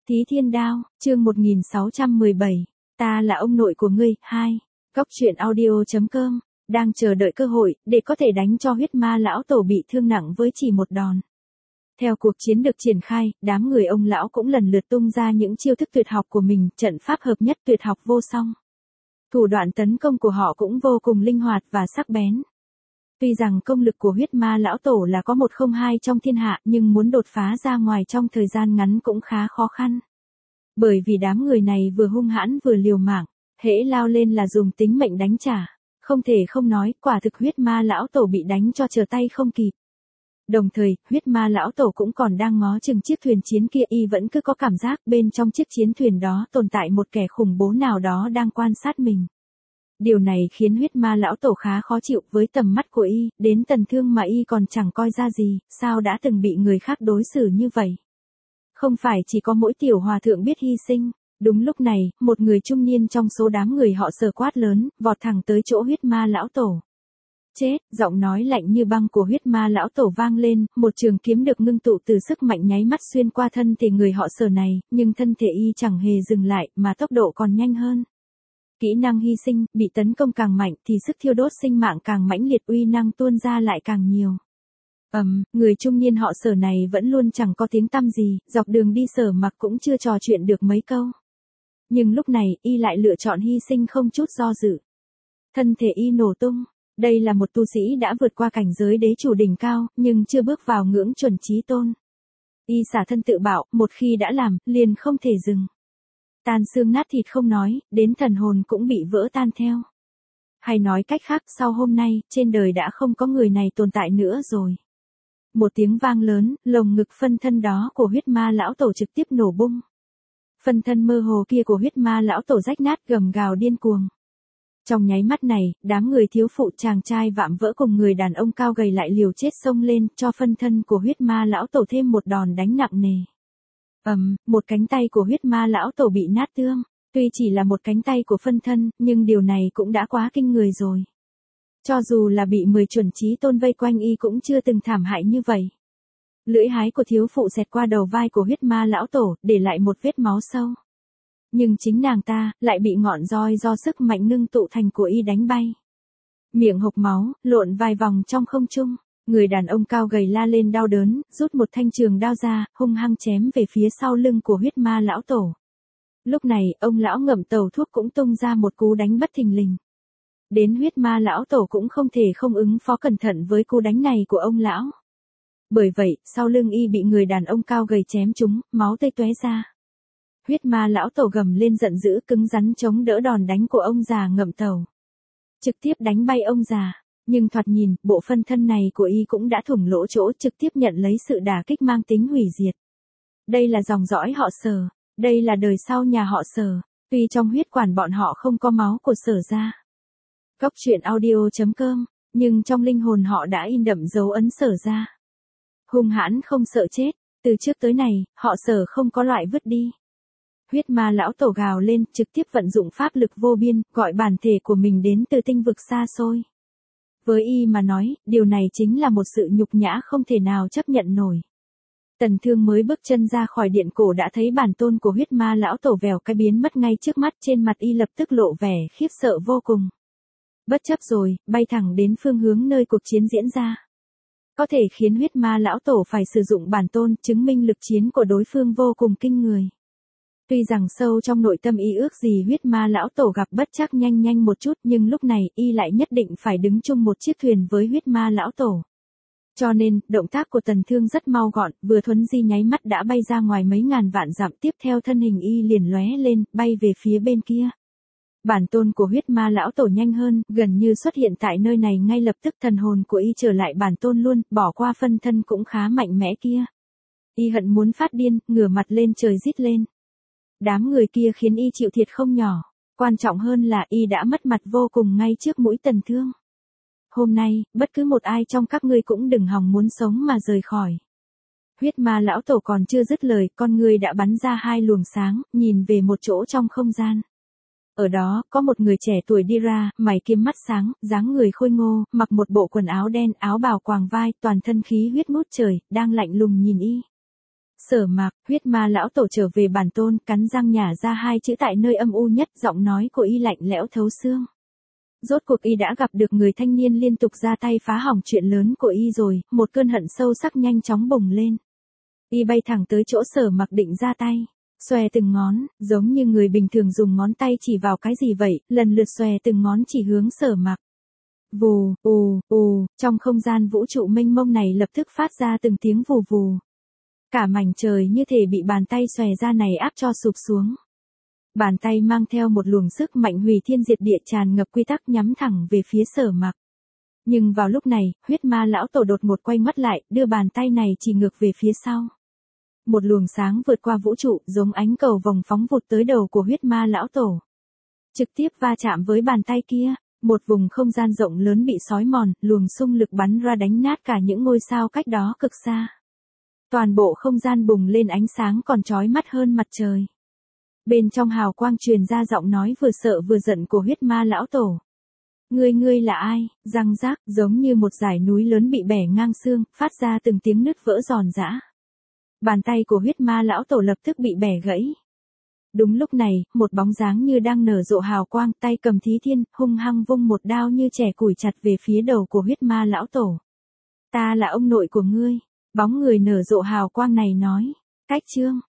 Thí Thiên Đao, chương 1617, ta là ông nội của ngươi, 2. Góc truyện audio.com, đang chờ đợi cơ hội, để có thể đánh cho huyết ma lão tổ bị thương nặng với chỉ một đòn. Theo cuộc chiến được triển khai, đám người ông lão cũng lần lượt tung ra những chiêu thức tuyệt học của mình, trận pháp hợp nhất tuyệt học vô song. Thủ đoạn tấn công của họ cũng vô cùng linh hoạt và sắc bén. Tuy rằng công lực của huyết ma lão tổ là có 102 trong thiên hạ, nhưng muốn đột phá ra ngoài trong thời gian ngắn cũng khá khó khăn. Bởi vì đám người này vừa hung hãn vừa liều mạng, hễ lao lên là dùng tính mệnh đánh trả. Không thể không nói, quả thực huyết ma lão tổ bị đánh cho trở tay không kịp. Đồng thời, huyết ma lão tổ cũng còn đang ngó chừng chiếc thuyền chiến kia, y vẫn cứ có cảm giác bên trong chiếc chiến thuyền đó tồn tại một kẻ khủng bố nào đó đang quan sát mình. Điều này khiến huyết ma lão tổ khá khó chịu với tầm mắt của y, đến Tần Thương mà y còn chẳng coi ra gì, sao đã từng bị người khác đối xử như vậy. Không phải chỉ có mỗi tiểu hòa thượng biết hy sinh. Đúng lúc này, một người trung niên trong số đám người họ Sở quát lớn, vọt thẳng tới chỗ huyết ma lão tổ. Chết, giọng nói lạnh như băng của huyết ma lão tổ vang lên, một trường kiếm được ngưng tụ từ sức mạnh nháy mắt xuyên qua thân thể người họ Sở này, nhưng thân thể y chẳng hề dừng lại, mà tốc độ còn nhanh hơn. Kỹ năng hy sinh, bị tấn công càng mạnh thì sức thiêu đốt sinh mạng càng mãnh liệt, uy năng tuôn ra lại càng nhiều. Người trung niên họ Sở này vẫn luôn chẳng có tiếng tăm gì, dọc đường đi Sở Mặc cũng chưa trò chuyện được mấy câu. Nhưng lúc này, y lại lựa chọn hy sinh không chút do dự. Thân thể y nổ tung. Đây là một tu sĩ đã vượt qua cảnh giới đế chủ đỉnh cao, nhưng chưa bước vào ngưỡng chuẩn chí tôn. Y xả thân tự bảo, một khi đã làm, liền không thể dừng. Tan xương nát thịt không nói, đến thần hồn cũng bị vỡ tan theo. Hay nói cách khác, sau hôm nay, trên đời đã không có người này tồn tại nữa rồi. Một tiếng vang lớn, lồng ngực phân thân đó của huyết ma lão tổ trực tiếp nổ bung. Phân thân mơ hồ kia của huyết ma lão tổ rách nát gầm gào điên cuồng. Trong nháy mắt này, đám người thiếu phụ chàng trai vạm vỡ cùng người đàn ông cao gầy lại liều chết xông lên, cho phân thân của huyết ma lão tổ thêm một đòn đánh nặng nề. Một cánh tay của huyết ma lão tổ bị nát tương. Tuy chỉ là một cánh tay của phân thân, nhưng điều này cũng đã quá kinh người rồi. Cho dù là bị 10 chuẩn chí tôn vây quanh y cũng chưa từng thảm hại như vậy. Lưỡi hái của thiếu phụ xẹt qua đầu vai của huyết ma lão tổ, để lại một vết máu sâu. Nhưng chính nàng ta, lại bị ngọn roi do sức mạnh ngưng tụ thành của y đánh bay. Miệng hộc máu, lộn vài vòng trong không trung. Người đàn ông cao gầy la lên đau đớn, rút một thanh trường đao ra, hung hăng chém về phía sau lưng của huyết ma lão tổ. Lúc này, ông lão ngậm tàu thuốc cũng tung ra một cú đánh bất thình lình. Đến huyết ma lão tổ cũng không thể không ứng phó cẩn thận với cú đánh này của ông lão. Bởi vậy, sau lưng y bị người đàn ông cao gầy chém trúng, máu tươi tóe ra. Huyết ma lão tổ gầm lên giận dữ, cứng rắn chống đỡ đòn đánh của ông già ngậm tàu. Trực tiếp đánh bay ông già. Nhưng thoạt nhìn, bộ phân thân này của y cũng đã thủng lỗ chỗ, trực tiếp nhận lấy sự đả kích mang tính hủy diệt. Đây là dòng dõi họ Sở. Đây là đời sau nhà họ Sở. Tuy trong huyết quản bọn họ không có máu của Sở gia. Góc truyện audio.com, nhưng trong linh hồn họ đã in đậm dấu ấn Sở gia. Hung hãn không sợ chết, từ trước tới này, họ Sở không có loại vứt đi. Huyết ma lão tổ gào lên, trực tiếp vận dụng pháp lực vô biên, gọi bản thể của mình đến từ tinh vực xa xôi. Với y mà nói, điều này chính là một sự nhục nhã không thể nào chấp nhận nổi. Tần Thương mới bước chân ra khỏi điện cổ đã thấy bản tôn của huyết ma lão tổ vèo cái biến mất ngay trước mắt, trên mặt y lập tức lộ vẻ khiếp sợ vô cùng. Bất chấp rồi, bay thẳng đến phương hướng nơi cuộc chiến diễn ra. Có thể khiến huyết ma lão tổ phải sử dụng bản tôn, chứng minh lực chiến của đối phương vô cùng kinh người. Tuy rằng sâu trong nội tâm y ước gì huyết ma lão tổ gặp bất trắc nhanh một chút, nhưng lúc này y lại nhất định phải đứng chung một chiếc thuyền với huyết ma lão tổ. Cho nên, động tác của Tần Thương rất mau gọn, vừa thuấn di nháy mắt đã bay ra ngoài mấy ngàn vạn dặm, tiếp theo thân hình y liền lóe lên, bay về phía bên kia. Bản tôn của huyết ma lão tổ nhanh hơn, gần như xuất hiện tại nơi này ngay lập tức, thần hồn của y trở lại bản tôn luôn, bỏ qua phân thân cũng khá mạnh mẽ kia. Y hận muốn phát điên, ngửa mặt lên trời rít lên. Đám người kia khiến y chịu thiệt không nhỏ, quan trọng hơn là y đã mất mặt vô cùng ngay trước mũi Tần Thương. Hôm nay, bất cứ một ai trong các ngươi cũng đừng hòng muốn sống mà rời khỏi. Huyết ma lão tổ còn chưa dứt lời, con người đã bắn ra hai luồng sáng, nhìn về một chỗ trong không gian. Ở đó, có một người trẻ tuổi đi ra, mày kiếm mắt sáng, dáng người khôi ngô, mặc một bộ quần áo đen, áo bào quàng vai, toàn thân khí huyết ngút trời, đang lạnh lùng nhìn y. Sở Mạc, huyết ma lão tổ trở về bản tôn, cắn răng nhả ra hai chữ tại nơi âm u nhất, giọng nói của y lạnh lẽo thấu xương. Rốt cuộc y đã gặp được người thanh niên liên tục ra tay phá hỏng chuyện lớn của y rồi, một cơn hận sâu sắc nhanh chóng bùng lên. Y bay thẳng tới chỗ Sở Mạc định ra tay, xòe từng ngón, giống như người bình thường dùng ngón tay chỉ vào cái gì vậy, lần lượt xòe từng ngón chỉ hướng Sở Mạc. Vù, trong không gian vũ trụ mênh mông này lập tức phát ra từng tiếng vù vù. Cả mảnh trời như thể bị bàn tay xòe ra này áp cho sụp xuống. Bàn tay mang theo một luồng sức mạnh hủy thiên diệt địa tràn ngập quy tắc nhắm thẳng về phía Sở Mạc. Nhưng vào lúc này, huyết ma lão tổ đột ngột quay ngoắt lại, đưa bàn tay này chỉ ngược về phía sau. Một luồng sáng vượt qua vũ trụ, giống ánh cầu vồng phóng vụt tới đầu của huyết ma lão tổ. Trực tiếp va chạm với bàn tay kia, một vùng không gian rộng lớn bị xói mòn, luồng xung lực bắn ra đánh nát cả những ngôi sao cách đó cực xa. Toàn bộ không gian bùng lên ánh sáng còn chói mắt hơn mặt trời. Bên trong hào quang truyền ra giọng nói vừa sợ vừa giận của huyết ma lão tổ. Ngươi là ai? Răng rác, giống như một dải núi lớn bị bẻ ngang xương, phát ra từng tiếng nứt vỡ giòn giã. Bàn tay của huyết ma lão tổ lập tức bị bẻ gãy. Đúng lúc này, một bóng dáng như đang nở rộ hào quang, tay cầm thí thiên, hung hăng vung một đao như chẻ củi chặt về phía đầu của huyết ma lão tổ. Ta là ông nội của ngươi. Bóng người nở rộ hào quang này nói. Cách chương.